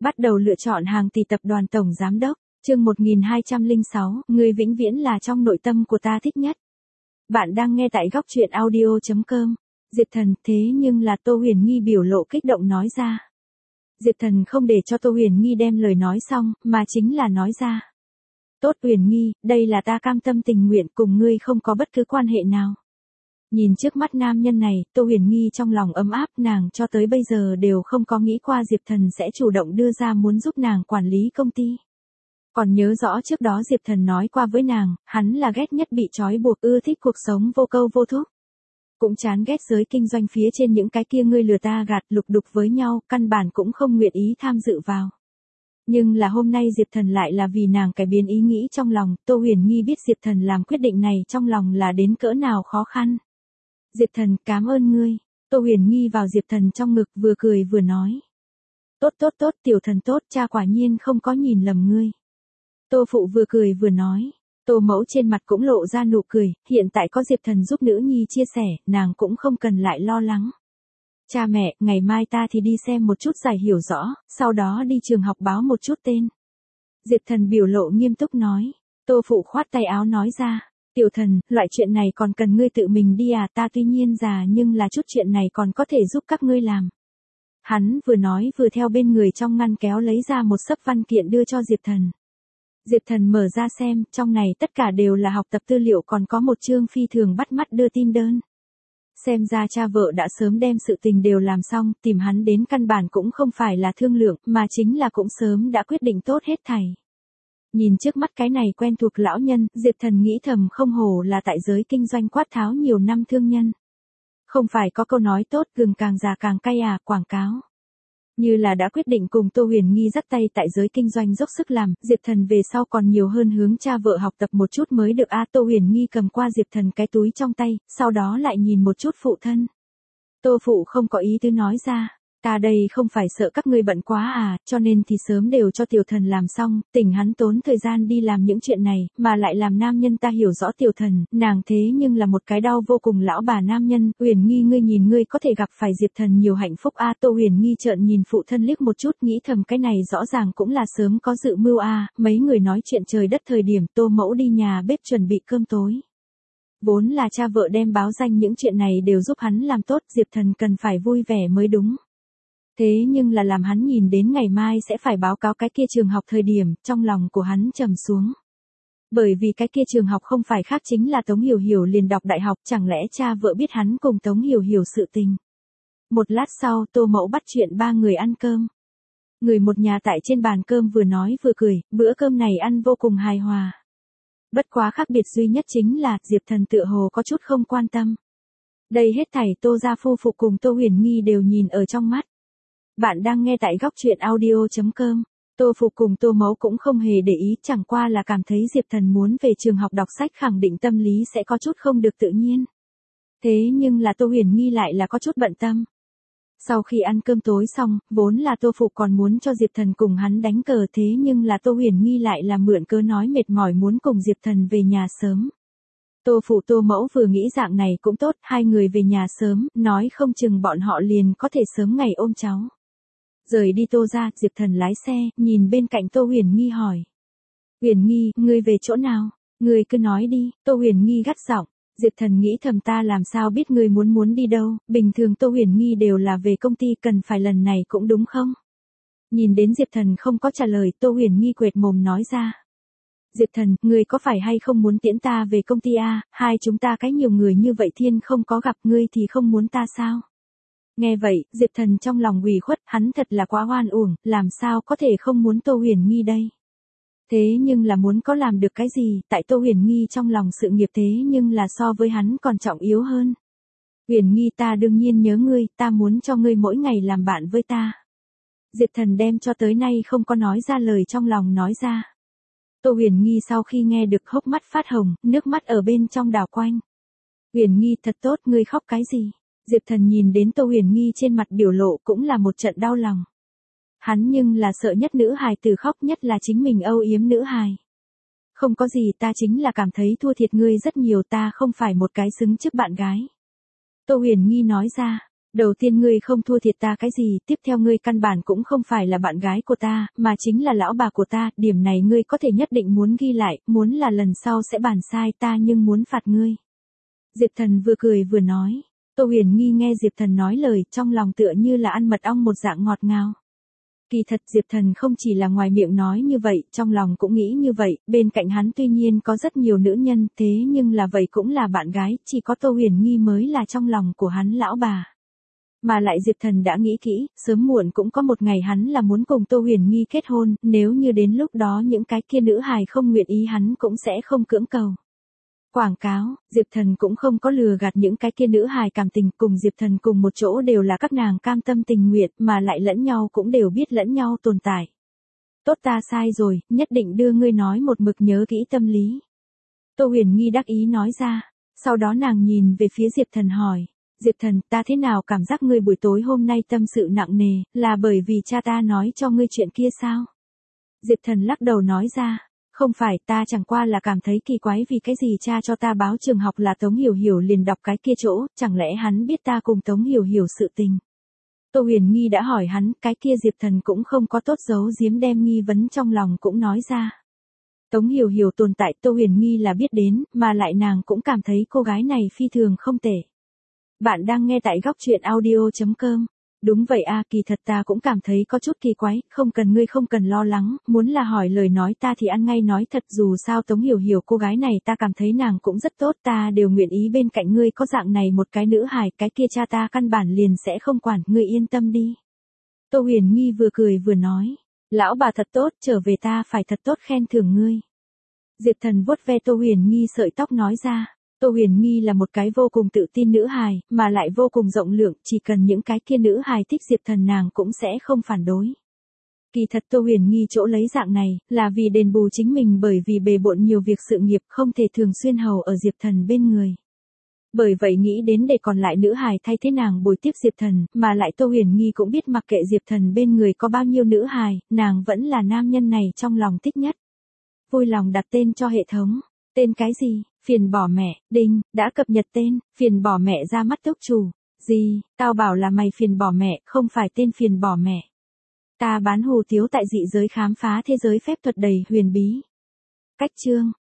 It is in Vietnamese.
Bắt đầu lựa chọn hàng tỷ tập đoàn tổng giám đốc, chương 1206, người vĩnh viễn là trong nội tâm của ta thích nhất. Bạn đang nghe tại góc truyện audio.com. Diệp Thần, thế nhưng là Tô Huyền Nghi biểu lộ kích động nói ra. Diệp Thần không để cho Tô Huyền Nghi đem lời nói xong, mà chính là nói ra. Tốt Huyền Nghi, đây là ta cam tâm tình nguyện, cùng ngươi không có bất cứ quan hệ nào. Nhìn trước mắt nam nhân này, Tô Huyền Nghi trong lòng ấm áp, nàng cho tới bây giờ đều không có nghĩ qua Diệp Thần sẽ chủ động đưa ra muốn giúp nàng quản lý công ty. Còn nhớ rõ trước đó Diệp Thần nói qua với nàng, hắn là ghét nhất bị trói buộc, ưa thích cuộc sống vô câu vô thúc. Cũng chán ghét giới kinh doanh phía trên những cái kia ngươi lừa ta gạt lục đục với nhau, căn bản cũng không nguyện ý tham dự vào. Nhưng là hôm nay Diệp Thần lại là vì nàng cải biến ý nghĩ trong lòng, Tô Huyền Nghi biết Diệp Thần làm quyết định này trong lòng là đến cỡ nào khó khăn. Diệp Thần, cảm ơn ngươi. Tô Huyền Nghi vào Diệp Thần trong ngực vừa cười vừa nói. Tốt, tiểu thần tốt, cha quả nhiên không có nhìn lầm ngươi. Tô Phụ vừa cười vừa nói. Tô Mẫu trên mặt cũng lộ ra nụ cười, hiện tại có Diệp Thần giúp nữ nhi chia sẻ, nàng cũng không cần lại lo lắng. Cha mẹ, ngày mai ta thì đi xem một chút giải hiểu rõ, sau đó đi trường học báo một chút tên. Diệp Thần biểu lộ nghiêm túc nói. Tô Phụ khoát tay áo nói ra. Tiểu Thần, loại chuyện này còn cần ngươi tự mình đi à, ta tuy nhiên già nhưng là chút chuyện này còn có thể giúp các ngươi làm. Hắn vừa nói vừa theo bên người trong ngăn kéo lấy ra một xấp văn kiện đưa cho Diệp Thần. Diệp Thần mở ra xem, trong này tất cả đều là học tập tư liệu, còn có một chương phi thường bắt mắt đưa tin đơn. Xem ra cha vợ đã sớm đem sự tình đều làm xong, tìm hắn đến căn bản cũng không phải là thương lượng, mà chính là cũng sớm đã quyết định tốt hết thảy. Nhìn trước mắt cái này quen thuộc lão nhân, Diệp Thần nghĩ thầm không hổ là tại giới kinh doanh quát tháo nhiều năm thương nhân. Không phải có câu nói tốt, gừng càng già càng cay à, quảng cáo. Như là đã quyết định cùng Tô Huyền Nghi dắt tay tại giới kinh doanh dốc sức làm, Diệp Thần về sau còn nhiều hơn hướng cha vợ học tập một chút mới được a. Tô Huyền Nghi cầm qua Diệp Thần cái túi trong tay, sau đó lại nhìn một chút phụ thân. Tô Phụ không có ý tứ nói ra. Ta đây không phải sợ các ngươi bận quá à, cho nên thì sớm đều cho Tiểu Thần làm xong, tỉnh hắn tốn thời gian đi làm những chuyện này, mà lại làm nam nhân ta hiểu rõ Tiểu Thần, nàng thế nhưng là một cái đau vô cùng lão bà nam nhân. Huyền Nghi, ngươi nhìn ngươi có thể gặp phải Diệp Thần nhiều hạnh phúc a. Tô Huyền Nghi trợn nhìn phụ thân liếc một chút, nghĩ thầm cái này rõ ràng cũng là sớm có dự mưu a. Mấy người nói chuyện trời đất thời điểm Tô Mẫu đi nhà bếp chuẩn bị cơm tối. Vốn là cha vợ đem báo danh những chuyện này đều giúp hắn làm tốt, Diệp Thần cần phải vui vẻ mới đúng. Thế nhưng là làm hắn nhìn đến ngày mai sẽ phải báo cáo cái kia trường học thời điểm, trong lòng của hắn trầm xuống. Bởi vì cái kia trường học không phải khác chính là Tống Hiểu Hiểu liền đọc đại học, chẳng lẽ cha vợ biết hắn cùng Tống Hiểu Hiểu sự tình. Một lát sau, Tô Mẫu bắt chuyện ba người ăn cơm. Người một nhà tại trên bàn cơm vừa nói vừa cười, bữa cơm này ăn vô cùng hài hòa. Bất quá khác biệt duy nhất chính là, Diệp Thần tựa hồ có chút không quan tâm. Đây hết thảy Tô gia phu phụ cùng Tô Huyền Nghi đều nhìn ở trong mắt. Bạn đang nghe tại góc truyện audio.com. Tô Phụ cùng Tô Mẫu cũng không hề để ý, chẳng qua là cảm thấy Diệp Thần muốn về trường học đọc sách khẳng định tâm lý sẽ có chút không được tự nhiên. Thế nhưng là Tô Huyền Nghi lại là có chút bận tâm. Sau khi ăn cơm tối xong, vốn là Tô Phụ còn muốn cho Diệp Thần cùng hắn đánh cờ, thế nhưng là Tô Huyền Nghi lại là mượn cớ nói mệt mỏi muốn cùng Diệp Thần về nhà sớm. Tô Phụ Tô Mẫu vừa nghĩ dạng này cũng tốt, hai người về nhà sớm, nói không chừng bọn họ liền có thể sớm ngày ôm cháu. Rời đi Tô ra, Diệp Thần lái xe, nhìn bên cạnh Tô Huyền Nghi hỏi. Huyền Nghi, ngươi về chỗ nào? Ngươi cứ nói đi. Tô Huyền Nghi gắt giọng. Diệp Thần nghĩ thầm ta làm sao biết ngươi muốn đi đâu, bình thường Tô Huyền Nghi đều là về công ty, cần phải lần này cũng đúng không? Nhìn đến Diệp Thần không có trả lời, Tô Huyền Nghi quệt mồm nói ra. Diệp Thần, ngươi có phải hay không muốn tiễn ta về công ty à, hai chúng ta cái nhiều người như vậy thiên không có gặp, ngươi thì không muốn ta sao? Nghe vậy, Diệp Thần trong lòng ủy khuất, hắn thật là quá oan uổng, làm sao có thể không muốn Tô Huyền Nghi đây. Thế nhưng là muốn có làm được cái gì, tại Tô Huyền Nghi trong lòng sự nghiệp thế nhưng là so với hắn còn trọng yếu hơn. Huyền Nghi, ta đương nhiên nhớ ngươi, ta muốn cho ngươi mỗi ngày làm bạn với ta. Diệp Thần đem cho tới nay không có nói ra lời trong lòng nói ra. Tô Huyền Nghi sau khi nghe được hốc mắt phát hồng, nước mắt ở bên trong đảo quanh. Huyền Nghi, thật tốt, ngươi khóc cái gì? Diệp Thần nhìn đến Tô Huyền Nghi trên mặt biểu lộ cũng là một trận đau lòng. Hắn nhưng là sợ nhất nữ hài tử khóc, nhất là chính mình âu yếm nữ hài. Không có gì, ta chính là cảm thấy thua thiệt ngươi rất nhiều, ta không phải một cái xứng trước bạn gái. Tô Huyền Nghi nói ra. Đầu tiên ngươi không thua thiệt ta cái gì, tiếp theo ngươi căn bản cũng không phải là bạn gái của ta, mà chính là lão bà của ta, điểm này ngươi có thể nhất định muốn ghi lại, muốn là lần sau sẽ bàn sai ta nhưng muốn phạt ngươi. Diệp Thần vừa cười vừa nói. Tô Huyền Nghi nghe Diệp Thần nói lời, trong lòng tựa như là ăn mật ong một dạng ngọt ngào. Kỳ thật Diệp Thần không chỉ là ngoài miệng nói như vậy, trong lòng cũng nghĩ như vậy, bên cạnh hắn tuy nhiên có rất nhiều nữ nhân, thế nhưng là vậy cũng là bạn gái, chỉ có Tô Huyền Nghi mới là trong lòng của hắn lão bà. Mà lại Diệp Thần đã nghĩ kỹ, sớm muộn cũng có một ngày hắn là muốn cùng Tô Huyền Nghi kết hôn, nếu như đến lúc đó những cái kia nữ hài không nguyện ý hắn cũng sẽ không cưỡng cầu. Quảng cáo, Diệp Thần cũng không có lừa gạt những cái kia nữ hài cảm tình, cùng Diệp Thần cùng một chỗ đều là các nàng cam tâm tình nguyện, mà lại lẫn nhau cũng đều biết lẫn nhau tồn tại. Tốt, ta sai rồi, nhất định đưa ngươi nói một mực nhớ kỹ tâm lý. Tô Huyền Nghi đắc ý nói ra, sau đó nàng nhìn về phía Diệp Thần hỏi. Diệp Thần, ta thế nào cảm giác ngươi buổi tối hôm nay tâm sự nặng nề, là bởi vì cha ta nói cho ngươi chuyện kia sao? Diệp Thần lắc đầu nói ra, không phải, ta chẳng qua là cảm thấy kỳ quái vì cái gì cha cho ta báo trường học là Tống Hiểu Hiểu liền đọc cái kia chỗ, chẳng lẽ hắn biết ta cùng Tống Hiểu Hiểu sự tình. Tô Huyền Nghi đã hỏi hắn, cái kia Diệp Thần cũng không có tốt giấu giếm, đem nghi vấn trong lòng cũng nói ra. Tống Hiểu Hiểu tồn tại Tô Huyền Nghi là biết đến, mà lại nàng cũng cảm thấy cô gái này phi thường không tệ. Bạn đang nghe tại góc truyện audio.com. Đúng vậy a, kỳ thật ta cũng cảm thấy có chút kỳ quái, không cần lo lắng, muốn là hỏi lời nói ta thì ăn ngay nói thật, dù sao Tống Hiểu Hiểu cô gái này ta cảm thấy nàng cũng rất tốt, ta đều nguyện ý bên cạnh ngươi có dạng này một cái nữ hài, cái kia cha ta căn bản liền sẽ không quản, ngươi yên tâm đi. Tô Huyền Nghi vừa cười vừa nói, lão bà thật tốt, trở về ta phải thật tốt khen thưởng ngươi. Diệp Thần vuốt ve Tô Huyền Nghi sợi tóc nói ra. Tô Huyền Nghi là một cái vô cùng tự tin nữ hài, mà lại vô cùng rộng lượng, chỉ cần những cái kia nữ hài thích Diệp Thần nàng cũng sẽ không phản đối. Kỳ thật Tô Huyền Nghi chỗ lấy dạng này, là vì đền bù chính mình bởi vì bề bộn nhiều việc sự nghiệp không thể thường xuyên hầu ở Diệp Thần bên người. Bởi vậy nghĩ đến để còn lại nữ hài thay thế nàng bồi tiếp Diệp Thần, mà lại Tô Huyền Nghi cũng biết mặc kệ Diệp Thần bên người có bao nhiêu nữ hài, nàng vẫn là nam nhân này trong lòng thích nhất. Vui lòng đặt tên cho hệ thống. Tên cái gì? Phiền bỏ mẹ, đinh, đã cập nhật tên, phiền bỏ mẹ ra mắt túc chủ. Gì, tao bảo là mày phiền bỏ mẹ, không phải tên phiền bỏ mẹ. Ta bán hủ tiếu tại dị giới khám phá thế giới phép thuật đầy huyền bí. Cách chương.